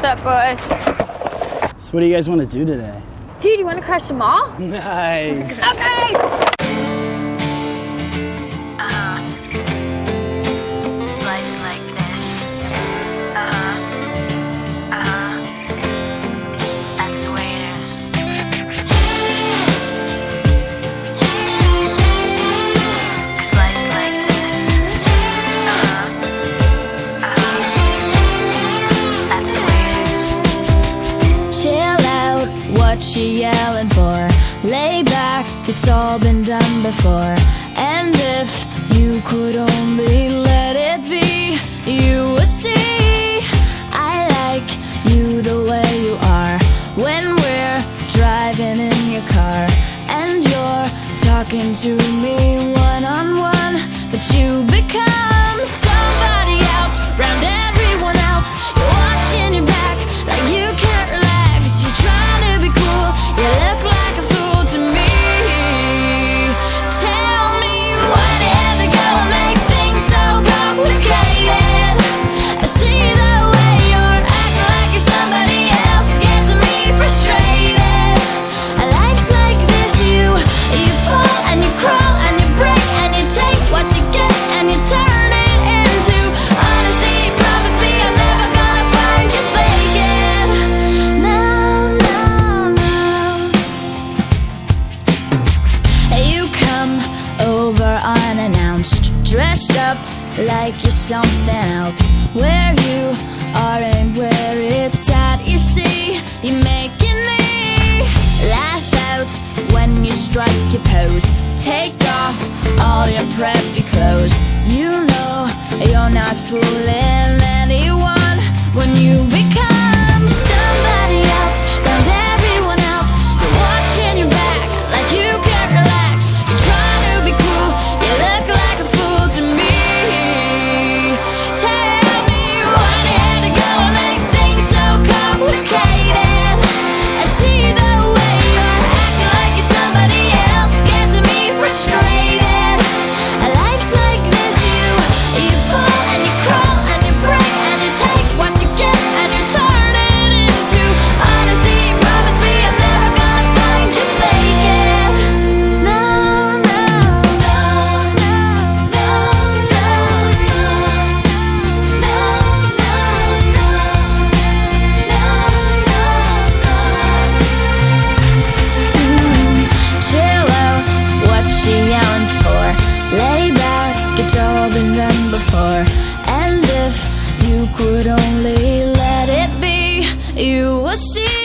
up, boys? So what do you guys want to do today? Dude, you want to crush them all? Nice. Okay! Life's like this. That's the way it is. 'Cause life's like this. That's the way it is. Chill out, what you yelling for? Lay back, it's all been done before. And if you could only let it be, you would see I like you the way you are. When we're driving in your car and you're talking to me one-on-one, but you become somebody else round everyone else. You're watching your back like you can't relax. You're trying to be cool, you look like a fool to me. Tell me why do you have to go and make things so complicated? I see the way you're acting like you're somebody else, gets me frustrated. Life's like this, you fall and you crawl and you break and you take what you get and you turn it into honesty. Promise me I'm never gonna find you faking. No, no, no. You come over unannounced, dressed up like you're something else. Where you are and where it's at, you see, you're making me laugh out when you strike your pose. Take off all your preppy clothes. You know you're not fooling anyone when you become somebody else round everyone else. You're watching your back like you can't relax. You're trying to be cool, you look like a fool to me. Tell me why you had to go and make things so complicated. I see the way you're acting like you're somebody else, gets me frustrated. Life's like this, you fall and you crawl and you break and you take what you get and you turn it into honesty. Promise me I'm never gonna find you faking. No, no, no, no, no, no, no, chill out, what you yelling for? Lay back, it's all been done before. And if you could only let it be, you will see